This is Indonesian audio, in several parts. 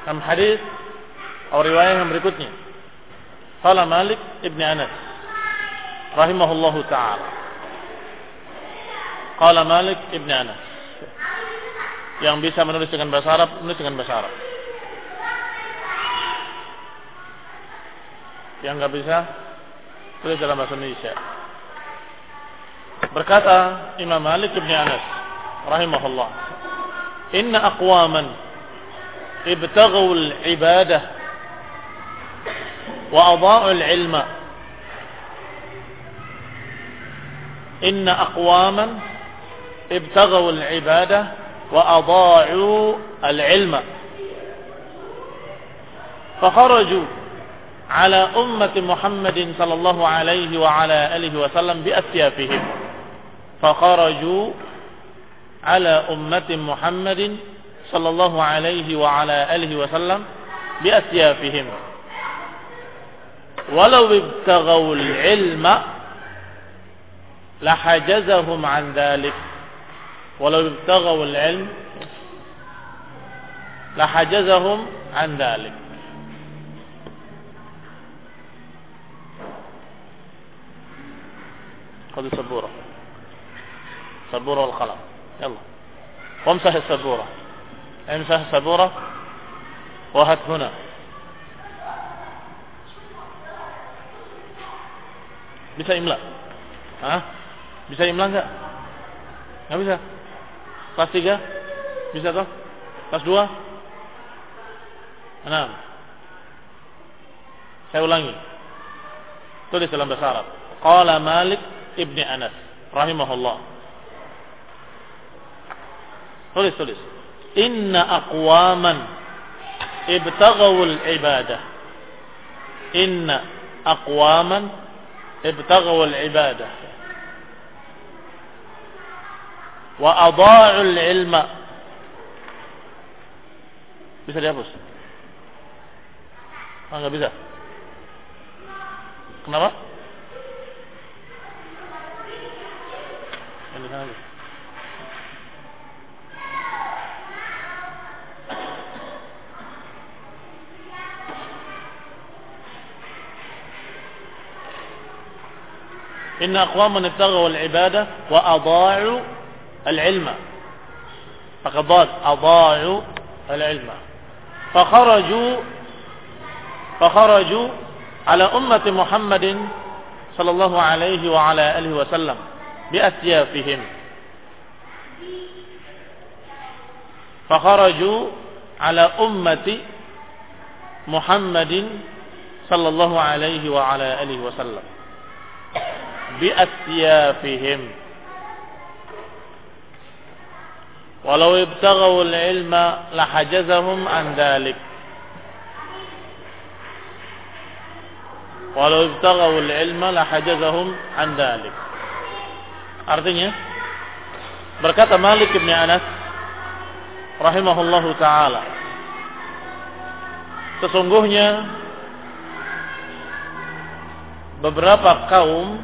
Dalam hadis atau riwayat yang berikutnya, qala Malik ibn Anas rahimahullahu taala. Qala Malik ibn Anas. Yang bisa menulis dengan bahasa Arab, menulis dengan bahasa Arab. Yang enggak bisa, tulis dalam bahasa Indonesia. Berkata Imam Malik ibn Anas rahimahullah, inna aqwaman ibtaghaw al-ibadah wa adha'u al-ilma. Inna aqwaman ibtaghaw al-ibadah wa adha'u al-ilma. Fakharaju ala ummati Muhammadin sallallahu alaihi wa ala alihi wasallam bi asyafihim. Fakharaju ala ummati Muhammadin sallallahu alaihi wa ala alihi wasallam bi asyafihim. Walau ibtaghaw al-ilma lahajazahum an dhalik. Walau ibtaghaw al-ilm lahajazahum an dhalik. خذ السبورة سبورة والقلم يلا وامسح السبورة امسح السبورة وهات هنا bisa imla? Hah? Bisa imla enggak? Enggak bisa. Kelas 3 bisa toh? Kelas 2 6. Saya ulangi. Tulis dalam bahasa Arab. Qala Malik ibn Anas rahimahullah. Tulis. Inna aqwaman ibtaghaw al-ibadah. Inna aqwaman ibtaghaw al-ibadah wa adha'u al-ilma. Bisa dihapus? Enggak bisa. Kenapa? Di sana aja. Inna aqwaman ibtaghaw al-ibadah wa adha'u al-ilma. Faqad adha'u al-ilma. Fakharaju ala ummati Muhammadin sallallahu alaihi wa ala alihi wasallam بأسيافهم. فخرجوا على أمة محمد صلى الله عليه وعلى آله وسلم بأسيافهم. ولو ابتغوا العلم لحجزهم عن ذلك. ولو ابتغوا العلم لحجزهم عن ذلك. Artinya, berkata Malik bin Anas rahimahullahu ta'ala, sesungguhnya beberapa kaum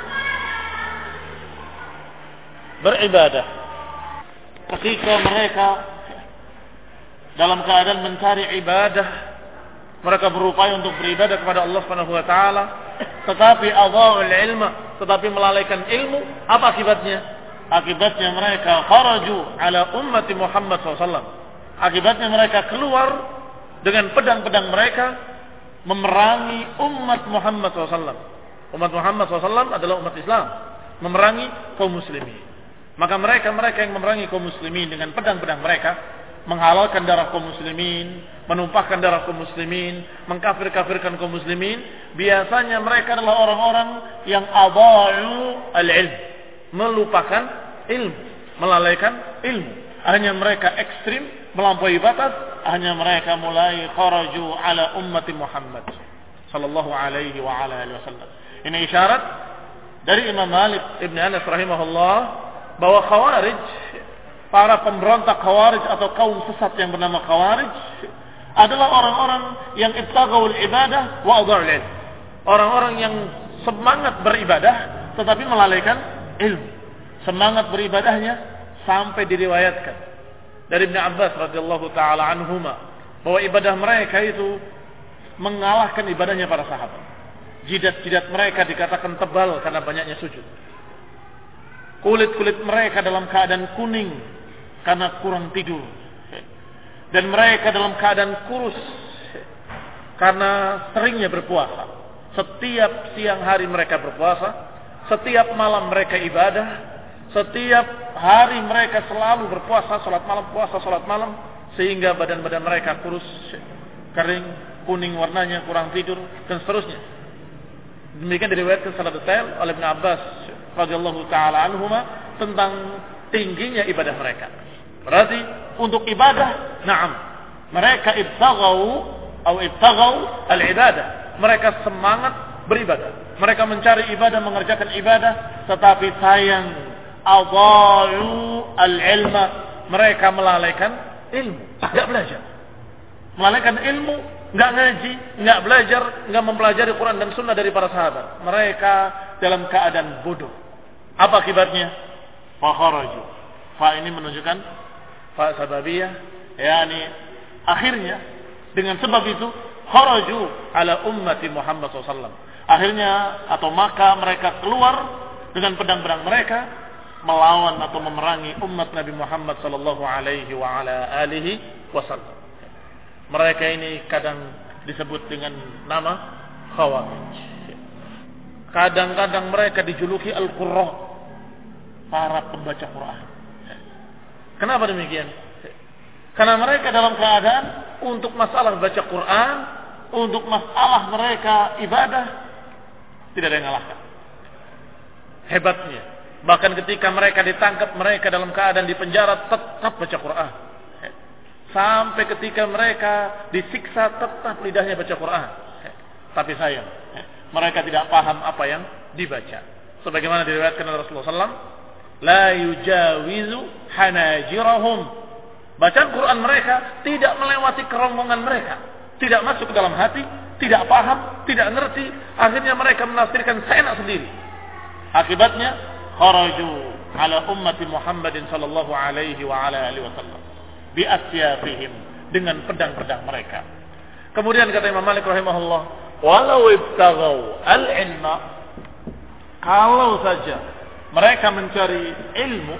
beribadah ketika mereka dalam keadaan mencari ibadah, mereka berupaya untuk beribadah kepada Allah Subhanahu wa taala, tetapi adha'ul ilma, tetapi melalaikan ilmu. Apa akibatnya? Akibatnya mereka kharaju ala ummati Muhammad SAW. Akibatnya mereka keluar dengan pedang-pedang mereka memerangi umat Muhammad SAW. Umat Muhammad SAW adalah umat Islam, memerangi kaum muslimin. Maka mereka yang memerangi kaum muslimin dengan pedang-pedang mereka, menghalalkan darah kaum muslimin, menumpahkan darah kaum muslimin, mengkafir-kafirkan kaum muslimin, biasanya mereka adalah orang-orang yang adha'u al-ilm, melupakan ilmu, melalaikan ilmu. Hanya mereka ekstrim, melampaui batas, hanya mereka mulai kharaju ala ummati Muhammad sallallahu alaihi wa ala alihi wasallam. Ini isyarat dari Imam Malik ibn Anas rahimahullah bahwa Khawarij, para pemberontak Khawarij atau kaum sesat yang bernama Khawarij, adalah orang-orang yang ibtaghaul ibadah wa adha'ul ilm. Orang-orang yang semangat beribadah tetapi melalaikan ilmu. Semangat beribadahnya sampai diriwayatkan dari Ibnu Abbas radhiyallahu taala anhuma, bahwa ibadah mereka itu mengalahkan ibadahnya para sahabat. Jidat-jidat mereka dikatakan tebal karena banyaknya sujud. Kulit-kulit mereka dalam keadaan kuning karena kurang tidur. Dan mereka dalam keadaan kurus karena seringnya berpuasa. Setiap siang hari mereka berpuasa, setiap malam mereka ibadah, setiap hari mereka selalu berpuasa, salat malam, puasa, salat malam, sehingga badan-badan mereka kurus, kering, kuning warnanya, kurang tidur, dan seterusnya. Demikian diriwayatkan secara detail oleh Ibn Abbas radhiyallahu taala anhuma tentang tingginya ibadah mereka. Berarti untuk ibadah, na'am, mereka ibtaghaw al-ibadah. Mereka semangat beribadah. Mereka mencari ibadah, mengerjakan ibadah, tetapi sayang adha'u al-ilma. Mereka melalaikan ilmu, enggak belajar. Melalaikan ilmu, enggak ngaji, enggak belajar, enggak mempelajari Quran dan Sunnah dari para sahabat. Mereka dalam keadaan bodoh. Apa akibatnya? Fakharaju. Fa ini menunjukkan fa sababiyah, yakni akhirnya dengan sebab itu kharaju ala ummati Muhammad SAW. Akhirnya atau maka mereka keluar dengan pedang-pedang mereka melawan atau memerangi umat Nabi Muhammad sallallahu alaihi wa ala alihi wasallam. Mereka ini kadang disebut dengan nama Khawarij. Kadang-kadang mereka dijuluki Al-Qurra, para pembaca Quran. Kenapa demikian? Karena mereka dalam keadaan untuk masalah baca Quran, untuk masalah mereka ibadah, tidak ada yang ngalahkan. Hebatnya, bahkan ketika mereka ditangkap, mereka dalam keadaan di penjara tetap baca Quran. Sampai ketika mereka disiksa tetap lidahnya baca Quran. Tapi sayang, mereka tidak paham apa yang dibaca. Sebagaimana diriwayatkan oleh Rasulullah SAW, la yujawizu hanajirahum. Bacaan Quran mereka tidak melewati kerongkongan mereka, tidak masuk ke dalam hati, tidak paham, tidak ngerti. Akhirnya mereka menafsirkan seenak sendiri. Akibatnya kharaju ala ummati Muhammadin sallallahu alaihi wa ala alihi wasallam bi asyafihim, dengan pedang-pedang mereka. Kemudian kata Imam Malik rahimahullah, walau ibtaghaw al-ilma, kalau saja mereka mencari ilmu,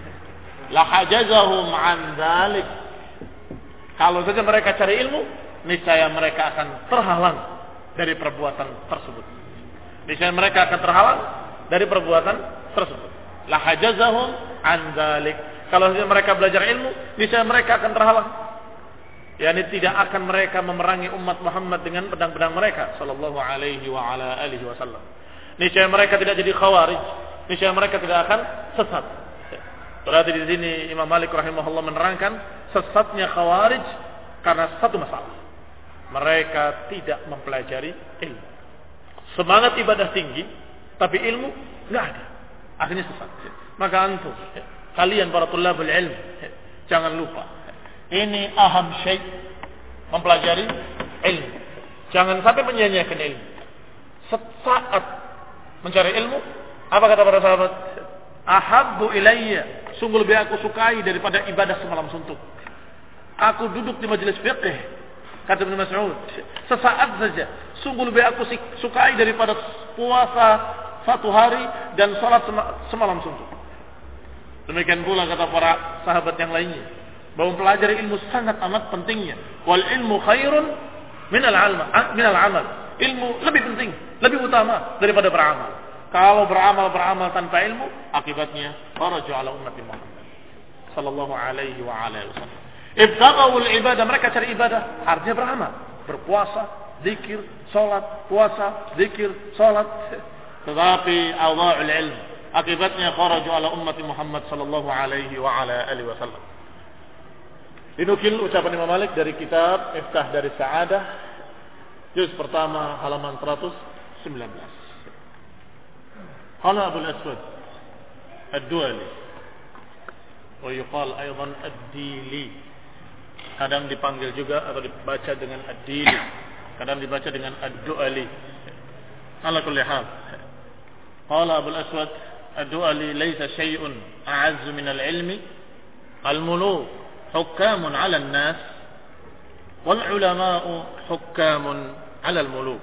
lahajazahum an dzalik, kalau saja mereka cari ilmu, niscaya mereka akan terhalang dari perbuatan tersebut. Niscaya mereka akan terhalang dari perbuatan tersebut. Lahajazahum an dzalik. Kalau saja mereka belajar ilmu, niscaya mereka akan terhalang. Yani tidak akan mereka memerangi umat Muhammad dengan pedang-pedang mereka sallallahu alaihi wa ala alihi wasallam. Niscaya mereka tidak jadi khawarij, niscaya mereka tidak akan sesat. Berarti di sini Imam Malik rahimahullah menerangkan sesatnya khawarij karena satu masalah. Mereka tidak mempelajari ilmu. Semangat ibadah tinggi, tapi ilmu enggak ada. Akhirnya sesat. Maka antum, kalian para tulabul ilm, jangan lupa, ini aham syai', mempelajari ilmu. Jangan sampai menyia-nyiakan ilmu. Sesaat mencari ilmu, apa kata para sahabat? Ahabbu ilayya, sungguh lebih aku sukai daripada ibadah semalam suntuk. Aku duduk di majelis fiqh, kata Ibnu Mas'ud, sesaat saja, sungguh lebih aku sukai daripada puasa satu hari dan salat semalam suntuk. Demikian pula kata para sahabat yang lainnya, bahwa mempelajari ilmu sangat amat pentingnya. Wal ilmu khairun minal amal. Ilmu lebih penting, lebih utama daripada beramal. Kalau beramal tanpa ilmu, akibatnya kharaju ala ummati Muhammad sallallahu alaihi wa alihi wasallam. Ibtaghaul ibadah, mereka cari ibadah, artinya beramal, berpuasa, zikir, salat, puasa, zikir, salat. Tetapi adha'ul ilm, akibatnya kharaju ala ummati Muhammad sallallahu alaihi wa ala alihi wasallam. Dinukil ucapan Imam Malik dari kitab Iftah dari Sa'adah, juz pertama halaman 119. Qala Abu al-Aswad ad-Duali wa yuqal aidan ad-Dili. Kadang dipanggil juga atau dibaca dengan ad-Dili, kadang dibaca dengan ad-Duali. Ala kulli hal, qala Abu al-Aswad ad-Duali, laysa syai'un a'azzu min al-ilmi al-muluk hukamun 'ala an-nas wal ulama'u hukamun 'ala al-muluk.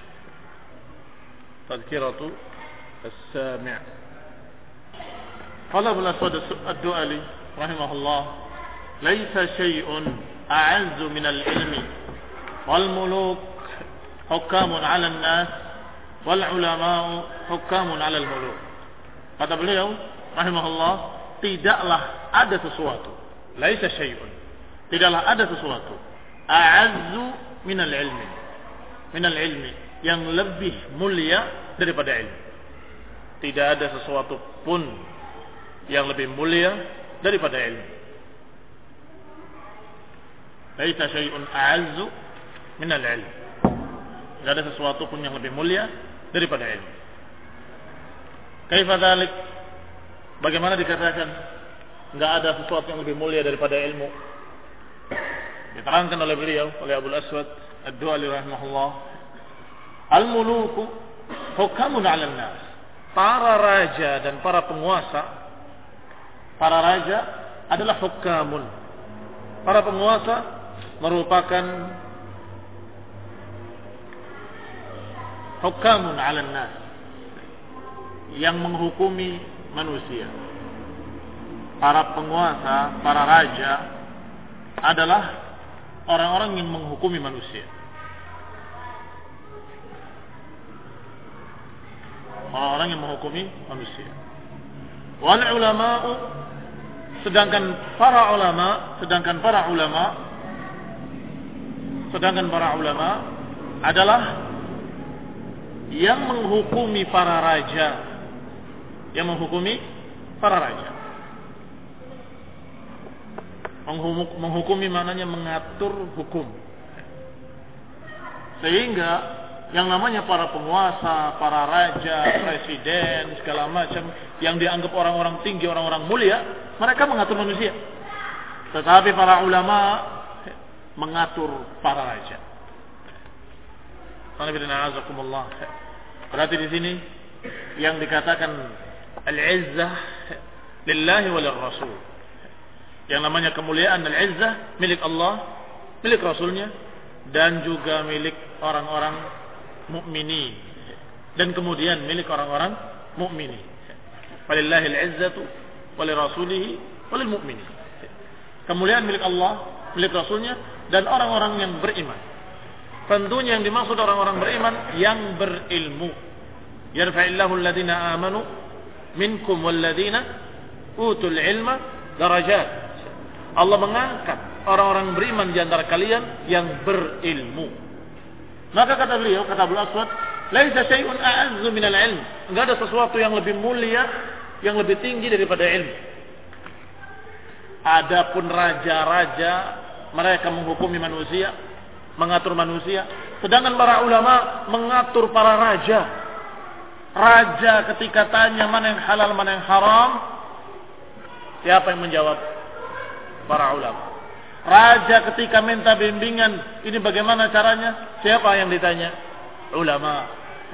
Tadhkiratu as-sami'. Qala Ibnu Aswad ad-Du'ali rahimahullah, "Laisa syai'un a'azzu min al-ilmi wal muluk hukamun 'ala an-nas wal ulama'u hukamun 'ala al-muluk." Kata beliau rahimahullah, tidaklah ada sesuatu, laisa syai'un, tidaklah ada sesuatu a'azzu minal ilmi, yang lebih mulia daripada ilmu. Tidak ada sesuatu pun yang lebih mulia daripada ilmu. Laisa syai'un a'azzu minal ilmi. Tidak ada sesuatu pun yang lebih mulia daripada ilmu. Kaifa dzalik? Bagaimana dikatakan enggak ada sesuatu yang lebih mulia daripada ilmu? Diterangkan oleh beliau, oleh Abu Aswad ad-Du'ali rahimahullah, al-muluku hukamun 'alan nas. Para raja dan para penguasa, para raja adalah hukamun. Para penguasa merupakan hukamun 'alan nas, yang menghukumi manusia. Para penguasa, para raja adalah orang-orang yang menghukumi manusia. Orang-orang yang menghukumi manusia. Wal ulama'u, sedangkan para ulama adalah yang menghukumi para raja. Yang menghukumi para raja. Menghukumi maknanya mengatur hukum. Sehingga yang namanya para penguasa, para raja, presiden, segala macam yang dianggap orang-orang tinggi, orang-orang mulia, mereka mengatur manusia. Tetapi para ulama mengatur para raja. Berarti di sini yang dikatakan al-izzah lillahi wa lirrasul. Yang namanya kemuliaan al-izzah milik Allah, milik Rasulnya, dan juga milik orang-orang mukminin, dan kemudian milik orang-orang mukminin. Walillahil izzatu wa lirasulihi wa lil mu'minin. Kemuliaan milik Allah, milik Rasulnya, dan orang-orang yang beriman. Tentunya yang dimaksud orang-orang beriman yang berilmu. Yarfa'illahu alladhina amanu minkum walladhina utul ilma darajat. Allah mengangkat orang-orang beriman di antara kalian yang berilmu. Maka kata beliau, kata Abu Aswad, laisa syai'un a'azzu minal ilm. Enggak ada sesuatu yang lebih mulia, yang lebih tinggi daripada ilmu. Adapun raja-raja, mereka menghukumi manusia, mengatur manusia, sedangkan para ulama mengatur para raja. Raja ketika tanya mana yang halal, mana yang haram, siapa yang menjawab? Para ulama. Raja ketika minta bimbingan, ini bagaimana caranya? Siapa yang ditanya? Ulama.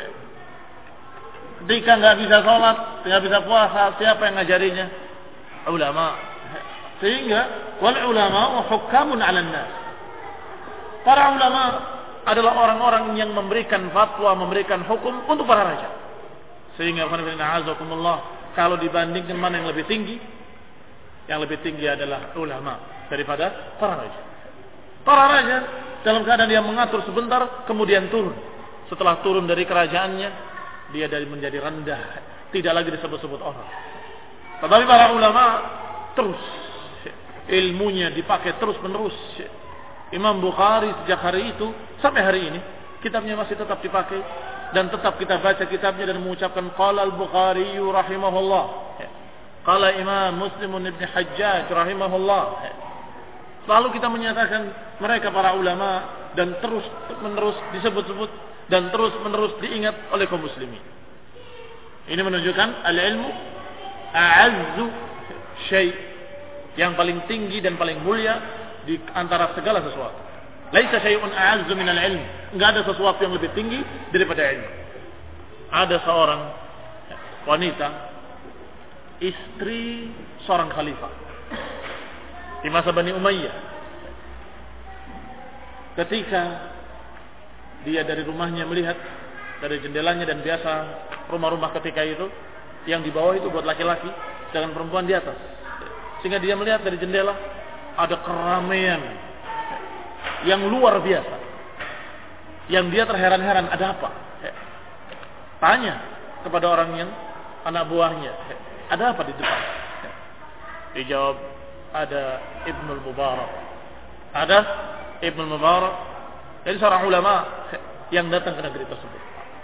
Ketika nggak bisa sholat, nggak bisa puasa, siapa yang ngajarinya? Ulama. Sehingga wal ulama hukamun 'alan nas. Para ulama adalah orang-orang yang memberikan fatwa, memberikan hukum untuk para raja. Sehingga kalau dibandingkan mana yang lebih tinggi, yang lebih tinggi adalah ulama daripada para raja. Para raja dalam keadaan dia mengatur sebentar, kemudian turun. Setelah turun dari kerajaannya, dia dari menjadi rendah, tidak lagi disebut-sebut orang. Tetapi para ulama terus ilmunya dipakai terus menerus. Imam Bukhari sejak hari itu sampai hari ini kitabnya masih tetap dipakai dan tetap kita baca kitabnya dan mengucapkan qala al-Bukhari rahimahullah, qala Imam Muslim ibn Hajjaj rahimahullah. Lalu kita menyatakan mereka para ulama dan terus menerus disebut-sebut dan terus menerus diingat oleh kaum muslimin. Ini menunjukkan al-ilmu a'azzu syai', yang paling tinggi dan paling mulia di antara segala sesuatu. Laisa syai'un a'azzu minal ilm. Enggak ada sesuatu yang lebih tinggi daripada ilmu. Ada seorang wanita, istri seorang khalifah di masa Bani Umayyah. ketika dia dari rumahnya melihat dari jendelanya, dan biasa rumah-rumah ketika itu yang di bawah itu buat laki-laki dengan perempuan di atas, sehingga dia melihat dari jendela ada keramaian yang luar biasa, yang dia terheran-heran, ada apa? Tanya kepada orang yang anak buahnya, ada apa di depan? Dijawab, ada Ibnul Mubarak. Ada Ibnul Mubarak, jadi seorang ulama yang datang ke negeri tersebut.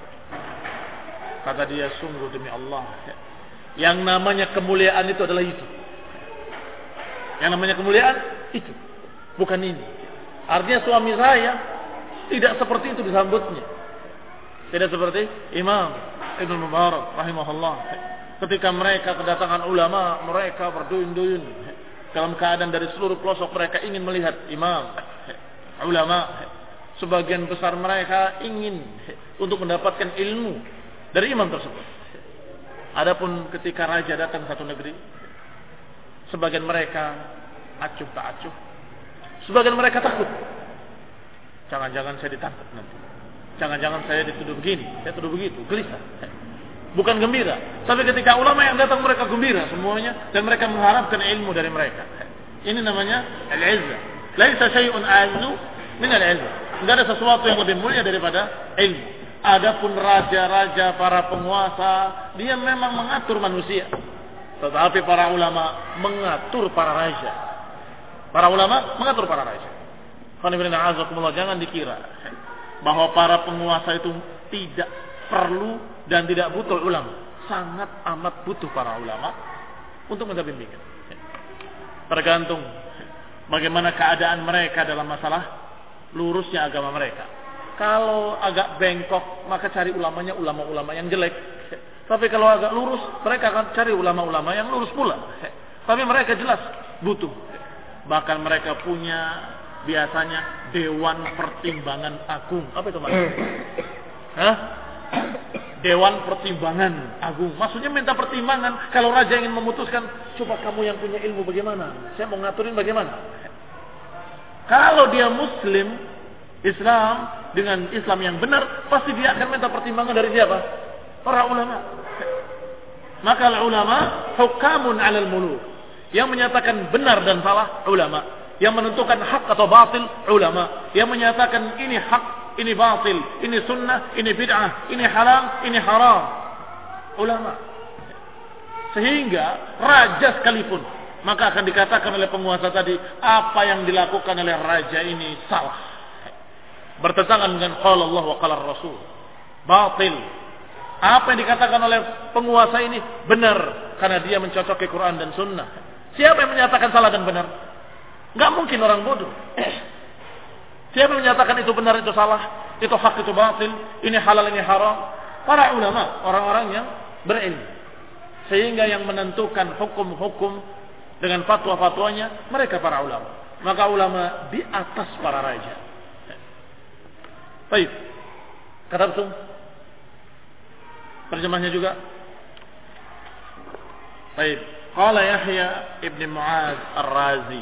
Kata dia, sungguh demi Allah, yang namanya kemuliaan itu adalah itu. Yang namanya kemuliaan itu, bukan ini. Artinya suami saya tidak seperti itu disambutnya. Tidak seperti Imam Ibnul Mubarak rahimahullah. Ketika mereka kedatangan ulama, mereka berduyun-duyun dalam keadaan dari seluruh pelosok mereka ingin melihat imam, ulama. Sebagian besar mereka ingin untuk mendapatkan ilmu dari imam tersebut. Adapun ketika raja datang satu negeri, sebagian mereka acuh tak acuh, sebagian mereka takut. Jangan-jangan saya ditangkap nanti, jangan-jangan saya dituduh begini, saya tuduh begitu, gelisah. Bukan gembira. Tapi ketika ulama yang datang, mereka gembira semuanya, dan mereka mengharapkan ilmu dari mereka. Ini namanya al-izzah. Laisa syai'un a'azzu min al-izzah. Enggak ada sesuatu yang lebih mulia daripada ilmu. Adapun raja-raja, para penguasa, dia memang mengatur manusia. Tetapi para ulama mengatur para raja. Para ulama mengatur para raja. Jangan dikira bahwa para penguasa itu tidak perlu dan tidak butuh ulama. Sangat amat butuh para ulama untuk minta bimbingan. Tergantung bagaimana keadaan mereka dalam masalah lurusnya agama mereka. Kalau agak bengkok, maka cari ulamanya ulama-ulama yang jelek. Tapi kalau agak lurus, mereka akan cari ulama-ulama yang lurus pula. Tapi mereka jelas butuh. Bahkan mereka punya biasanya Dewan Pertimbangan Agung. Apa itu maksudnya? Dewan Pertimbangan Agung. Maksudnya minta pertimbangan. Kalau raja ingin memutuskan, coba kamu yang punya ilmu bagaimana? Saya mau ngaturin bagaimana? Kalau dia muslim, Islam, dengan Islam yang benar, pasti dia akan minta pertimbangan dari siapa? Para ulama. Maka ulama hukamun 'alal muluk. Yang menyatakan benar dan salah, ulama. Yang menentukan hak atau batil, ulama. Yang menyatakan ini hak, ini batil, ini sunnah, ini bid'ah, ini halal, ini haram, ulama. Sehingga raja sekalipun, maka akan dikatakan oleh penguasa tadi, apa yang dilakukan oleh raja ini salah, bertentangan dengan qala Allah wa qala Rasul, batil. Apa yang dikatakan oleh penguasa ini benar, karena dia mencocoki Quran dan sunnah. Siapa yang menyatakan salah dan benar? Enggak mungkin orang bodoh. Siapa yang menyatakan itu benar, itu salah, itu hak, itu batil, ini halal, ini haram? Para ulama, orang-orang yang berilmu. Sehingga yang menentukan hukum-hukum dengan fatwa-fatwanya, mereka para ulama. Maka ulama di atas para raja. Baik. Katabtum? Terjemahnya juga. Baik. Qala Yahya ibn Mu'adz Ar-Razi.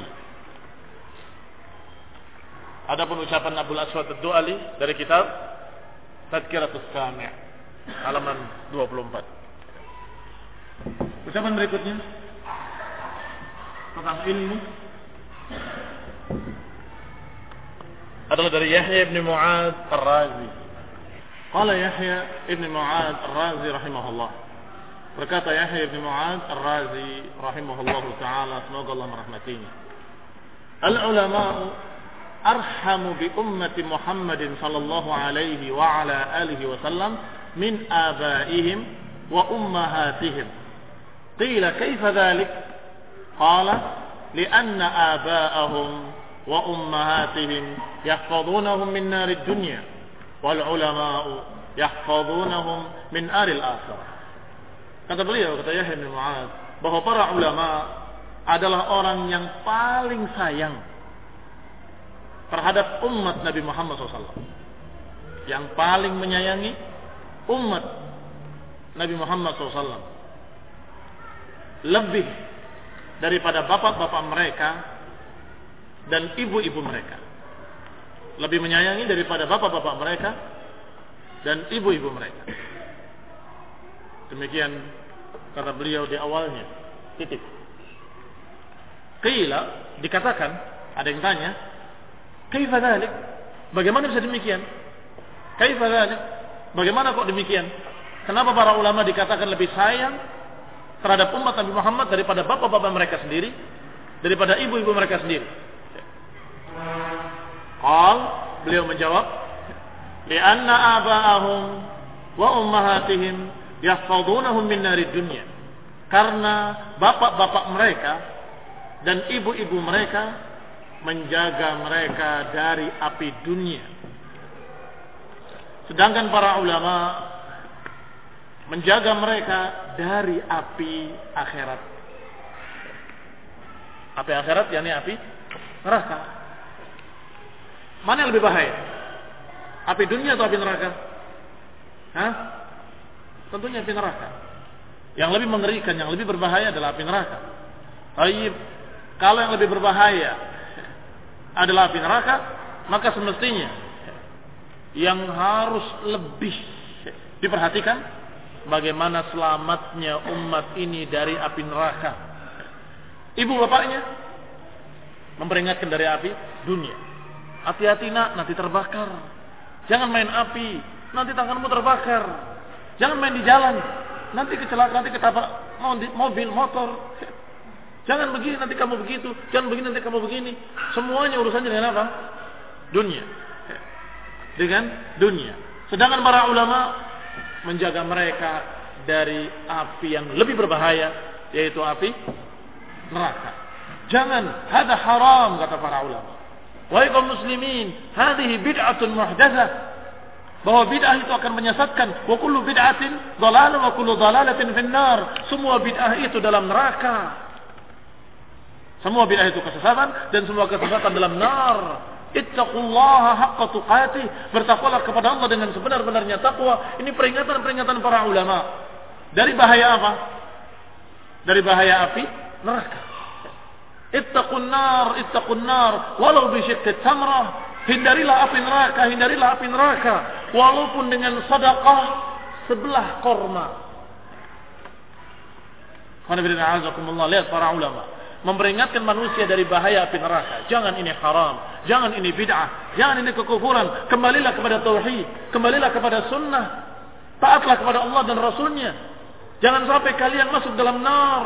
Adapun ucapan Abdul Aswad Ad-Du'ali dari kitab Tadhkiratus Sami' halaman 24. Ucapan berikutnya tentang ilmu adalah dari Yahya ibn Mu'adz Ar-Razi. Qala Yahya ibn Mu'adz Ar-Razi rahimahullah. Berkata Yahya ibn Mu'adz Ar-Razi rahimahullah ta'ala, semoga Allah merahmatinya. Al-ulama'u arhamu bi ummati Muhammadin sallallahu alaihi wa ala alihi wa sallam min abaihim wa ummahatihim. Qila kaifa dhalik? Qala lianna aba'ahum wa ummahatihim yahfadunahum min narid dunya wal ulama'u yahfadunahum min aril akhirah. Kata beliau, kata Yahya bin Mu'adz, bahwa para ulama adalah orang yang paling sayang terhadap umat Nabi Muhammad SAW, yang paling menyayangi umat Nabi Muhammad SAW lebih daripada bapak-bapak mereka dan ibu-ibu mereka. lebih menyayangi daripada bapak-bapak mereka dan ibu-ibu mereka. Demikian kata beliau di awalnya. Titik. Qila, dikatakan, ada yang tanya, kaifa dzalik? Bagaimana bisa demikian? Kaifa dzalik? Bagaimana kok demikian? Kenapa para ulama dikatakan lebih sayang terhadap umat Nabi Muhammad daripada bapak-bapak mereka sendiri, daripada ibu-ibu mereka sendiri? Beliau menjawab, li'anna aba'ahum wa ummahatihim yahfadunahum min narid dunya. Karena bapak-bapak mereka dan ibu-ibu mereka menjaga mereka dari api dunia. Sedangkan para ulama menjaga mereka dari api akhirat. Api akhirat yakni api neraka. Mana yang lebih bahaya? Api dunia atau api neraka? Tentunya api neraka. Yang lebih mengerikan, yang lebih berbahaya adalah api neraka. Baik, kalau yang lebih berbahaya adalah api neraka, maka semestinya yang harus lebih diperhatikan bagaimana selamatnya umat ini dari api neraka. Ibu bapaknya memperingatkan dari api dunia. Hati-hati nak, nanti terbakar. Jangan main api, nanti tanganmu terbakar. Jangan main di jalan, nanti kecelakaan, nanti ketabrak mobil, motor. Jangan begini, nanti kamu begitu. Jangan begini, nanti kamu begini. Semuanya urusannya dengan apa? Dunia. Dengan dunia. Sedangkan para ulama menjaga mereka dari api yang lebih berbahaya, yaitu api neraka. Jangan, hada haram, kata para ulama. Wahai kaum muslimin, hadhihi bid'atun muhdatsah. Bahwa bid'ah itu akan menyesatkan. Wa kullu bid'atin dhalalah wa kullu dhalalatin finnar. Semua bid'ah itu dalam neraka. Semua bid'ah itu kesesatan dan semua kesesatan dalam nar. Ittaqullaha haqqa tuqatih. Bertakwalah kepada Allah dengan sebenar-benarnya takwa. Ini peringatan-peringatan para ulama. Dari bahaya apa? Dari bahaya api neraka. Ittaqun nar walau bi syiqqi tamrah. Hindarilah api neraka, hindarilah api neraka walaupun dengan sedekah sebelah korma. Lihat para ulama memperingatkan manusia dari bahaya api neraka. Jangan ini haram, jangan ini bid'ah, jangan ini kekufuran. Kembalilah kepada tauhid, kembalilah kepada sunnah. Taatlah kepada Allah dan Rasulnya. Jangan sampai kalian masuk dalam nar.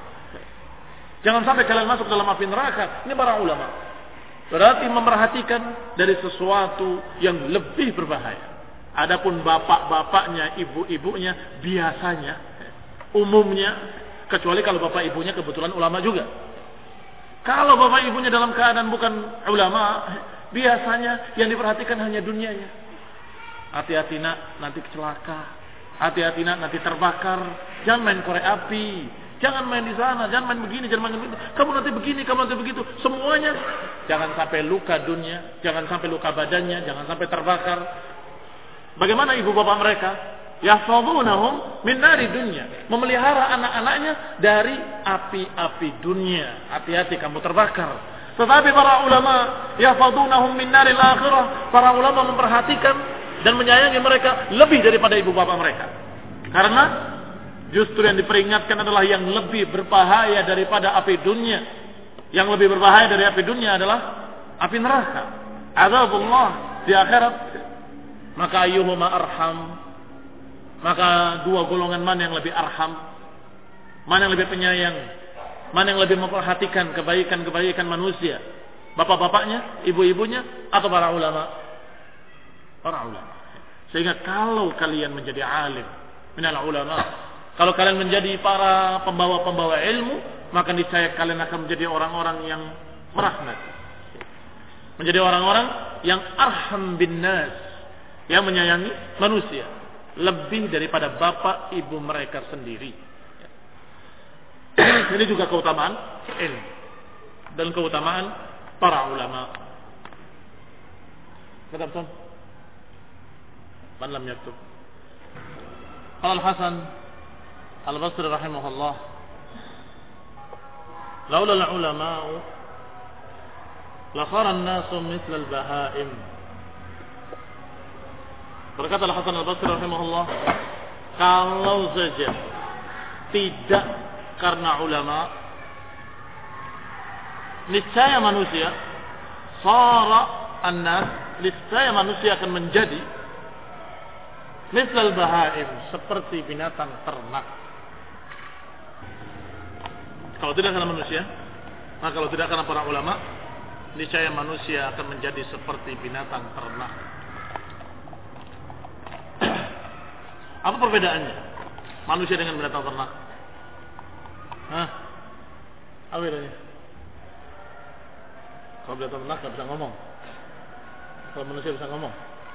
Jangan sampai kalian masuk dalam api neraka. Ini para ulama. Berarti memperhatikan dari sesuatu yang lebih berbahaya. Adapun bapak-bapaknya, ibu-ibunya biasanya, umumnya, kecuali kalau bapak ibunya kebetulan ulama juga. Kalau bapak ibunya dalam keadaan bukan ulama, biasanya yang diperhatikan hanya dunianya. Hati-hati nak, nanti celaka. Hati-hati nak, nanti terbakar. Jangan main korek api. Jangan main di sana, jangan main begini, jangan main begitu. Kamu nanti begini, kamu nanti begitu. Semuanya jangan sampai luka dunia, jangan sampai luka badannya, jangan sampai terbakar. Bagaimana ibu bapak mereka? Yahfadunahum min nari dunya, memelihara anak-anaknya dari api-api dunia. Hati-hati kamu terbakar. Tetapi para ulama yahfadunahum min naril akhirah, para ulama memperhatikan dan menyayangi mereka lebih daripada ibu bapak mereka. Karena justru yang diperingatkan adalah yang lebih berbahaya daripada api dunia. Yang lebih berbahaya dari api dunia adalah api neraka. Azabullah di akhirat. Maka ayyuhuma arham. Maka dua golongan mana yang lebih arham? Mana yang lebih penyayang? Mana yang lebih memperhatikan kebaikan-kebaikan manusia? Bapak-bapaknya, ibu-ibunya, atau para ulama? Para ulama. Sehingga kalau kalian menjadi alim minal ulama, kalau kalian menjadi para pembawa-pembawa ilmu, maka niscaya kalian akan menjadi orang-orang yang merahmat. Menjadi orang-orang yang arham bin nas, yang menyayangi manusia lebih daripada bapak ibu mereka sendiri. Ini juga keutamaan ilmu dan keutamaan para ulama. Betul. Man lam yaktub. Al-Hasan Al-Basri rahimahullah, laula al-ulama'u la khara an-nasu mithla al-bahaim Berkata Al-Hasan Al-Basri rahimahullah, kalau saja tidak karena ulama, niscaya manusia niscaya manusia akan menjadi mislal bahaim, seperti binatang ternak. Kalau tidak karena manusia, maka kalau tidak karena para ulama, niscaya manusia akan menjadi seperti binatang ternak. Apa perbedaannya manusia dengan binatang ternak? Apa bedanya? Kalau binatang ternak nggak bisa ngomong, kalau manusia bisa ngomong.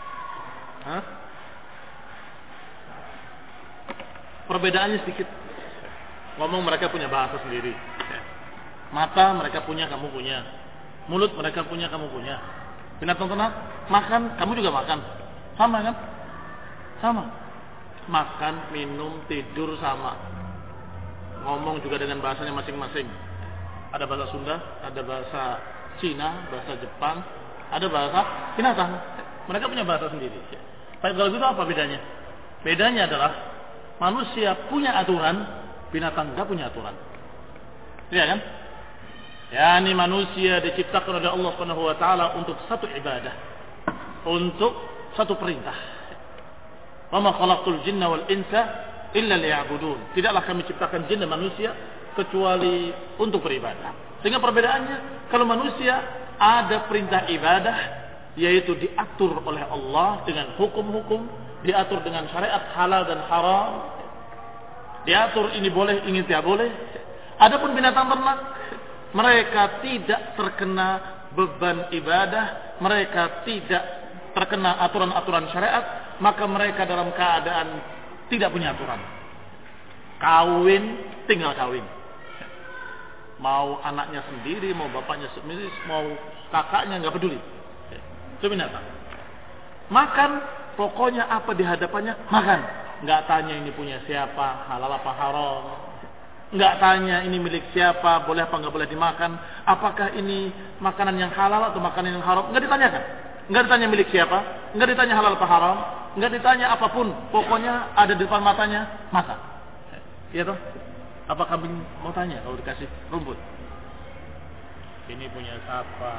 Perbedaannya sedikit. Ngomong mereka punya bahasa sendiri. Mata mereka punya, kamu punya. Mulut mereka punya, kamu punya. Binatang ternak makan, kamu juga makan. Sama kan? Sama. Makan, minum, tidur sama. Ngomong juga dengan bahasanya masing-masing. Ada bahasa Sunda, ada bahasa Cina, bahasa Jepang, ada bahasa binatang. Mereka punya bahasa sendiri. Baik, kalau gitu apa bedanya? Bedanya adalah manusia punya aturan, binatang tidak punya aturan. Iya kan? Ya, ini manusia diciptakan oleh Allah Subhanahu wa taala untuk satu ibadah, untuk satu perintah. Wa ma khalaqtul jinna wal insa illa liya'budun. Tidaklah kami ciptakan jin dan manusia kecuali untuk beribadah. Sehingga perbedaannya, kalau manusia ada perintah ibadah, yaitu diatur oleh Allah dengan hukum-hukum, diatur dengan syariat halal dan haram, diatur ini boleh, ini tidak boleh. Adapun binatang ternak, mereka tidak terkena beban ibadah, mereka tidak terkena aturan-aturan syariat, maka mereka dalam keadaan tidak punya aturan. Kawin, tinggal kawin. Mau anaknya sendiri, mau bapaknya sendiri, mau kakaknya, nggak peduli. Itu binatang. Makan, pokoknya apa di hadapannya makan. Nggak tanya ini punya siapa, halal apa haram. Nggak tanya ini milik siapa, boleh apa nggak boleh dimakan. Apakah ini makanan yang halal atau makanan yang haram? Nggak ditanyakan. Nggak ditanya milik siapa, nggak ditanya halal apa haram, nggak ditanya apapun. Pokoknya ada di depan matanya, makan. Iya toh? Apa kambing mau tanya kalau dikasih rumput? Ini punya siapa?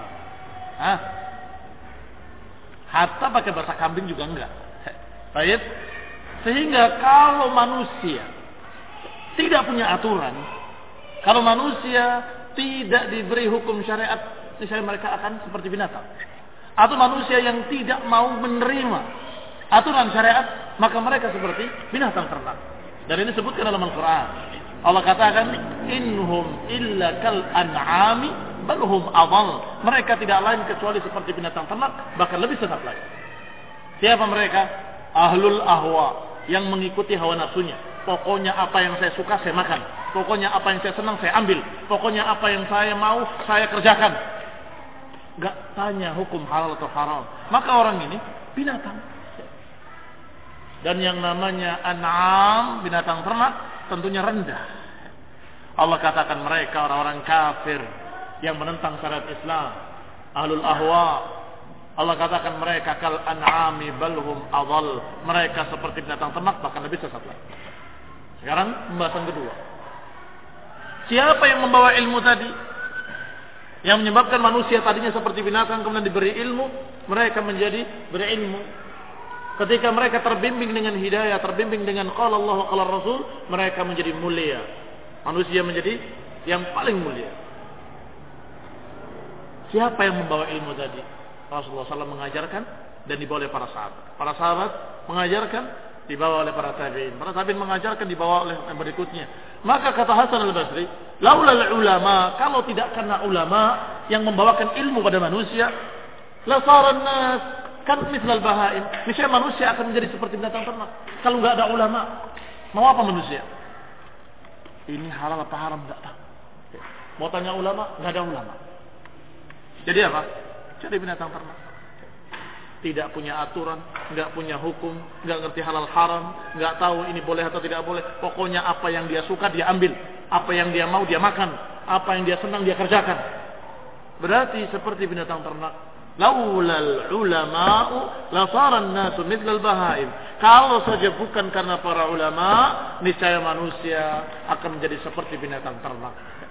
Hatta pakai bahasa kambing juga enggak. Baik. Sehingga kalau manusia tidak punya aturan, kalau manusia tidak diberi hukum syariat, niscaya mereka akan seperti binatang. Atau manusia yang tidak mau menerima aturan syariat, maka mereka seperti binatang ternak. Dan ini disebutkan dalam Al-Quran. Allah katakan, inhum illa kal an'ami balhum adall. Mereka tidak lain kecuali seperti binatang ternak, bahkan lebih sesat lagi. Siapa mereka? Ahlul ahwa, yang mengikuti hawa nafsunya. Pokoknya apa yang saya suka saya makan. Pokoknya apa yang saya senang saya ambil. Pokoknya apa yang saya mau saya kerjakan. Gak tanya hukum halal atau haram. Maka orang ini binatang. Dan yang namanya an'am, binatang ternak, tentunya rendah. Allah katakan mereka orang-orang kafir yang menentang syariat Islam, ahlul ahwa. Allah katakan mereka kal an'ami balhum adall. Mereka seperti binatang ternak, bahkan lebih sesat lagi. Sekarang pembahasan kedua. Siapa yang membawa ilmu tadi? Yang menyebabkan manusia tadinya seperti binatang kemudian diberi ilmu, mereka menjadi berilmu. Ketika mereka terbimbing dengan hidayah, terbimbing dengan qala Allah qala Rasul, mereka menjadi mulia. Manusia menjadi yang paling mulia. Siapa yang membawa ilmu tadi? Rasulullah SAW mengajarkan dan dibawa oleh para sahabat. Para sahabat mengajarkan, dibawa oleh para tabi'in. Para tabi'in mengajarkan, dibawa oleh yang berikutnya. Maka kata Hasan al-Basri, laulal ulama, kalau tidak karena ulama yang membawakan ilmu pada manusia, la saran nas kan mislal bahaim. Misalnya manusia akan menjadi seperti binatang ternak. Kalau nggak ada ulama, mau apa manusia? Ini halal apa haram nggak tahu. Mau tanya ulama, nggak ada ulama. Jadi apa? Jadi binatang ternak. Tidak punya aturan, nggak punya hukum, nggak ngerti halal haram, nggak tahu ini boleh atau tidak boleh. Pokoknya apa yang dia suka dia ambil, apa yang dia mau dia makan, apa yang dia senang dia kerjakan. Berarti seperti binatang ternak. Laulal ulama'u la saran nasu mithlal bahaim. Kalau saja bukan karena para ulama, niscaya manusia akan menjadi seperti binatang ternak.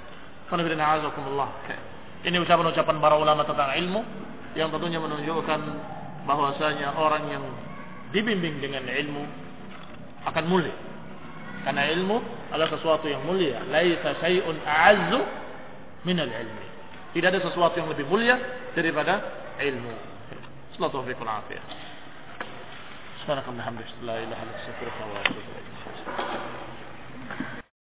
Ini ucapan-ucapan para ulama tentang ilmu yang tentunya menunjukkan bahwasanya orang yang dibimbing dengan ilmu akan mulia. Karena ilmu adalah sesuatu yang mulia. Laisa syai'un a'azzu minal ilmi. Tidak ada sesuatu yang lebih mulia daripada ilmu. Sallallahu alaihi wa sallam. Subhanakallahumma hamdaka la ilaha illa anta astaghfiruka wa atubu ilaik.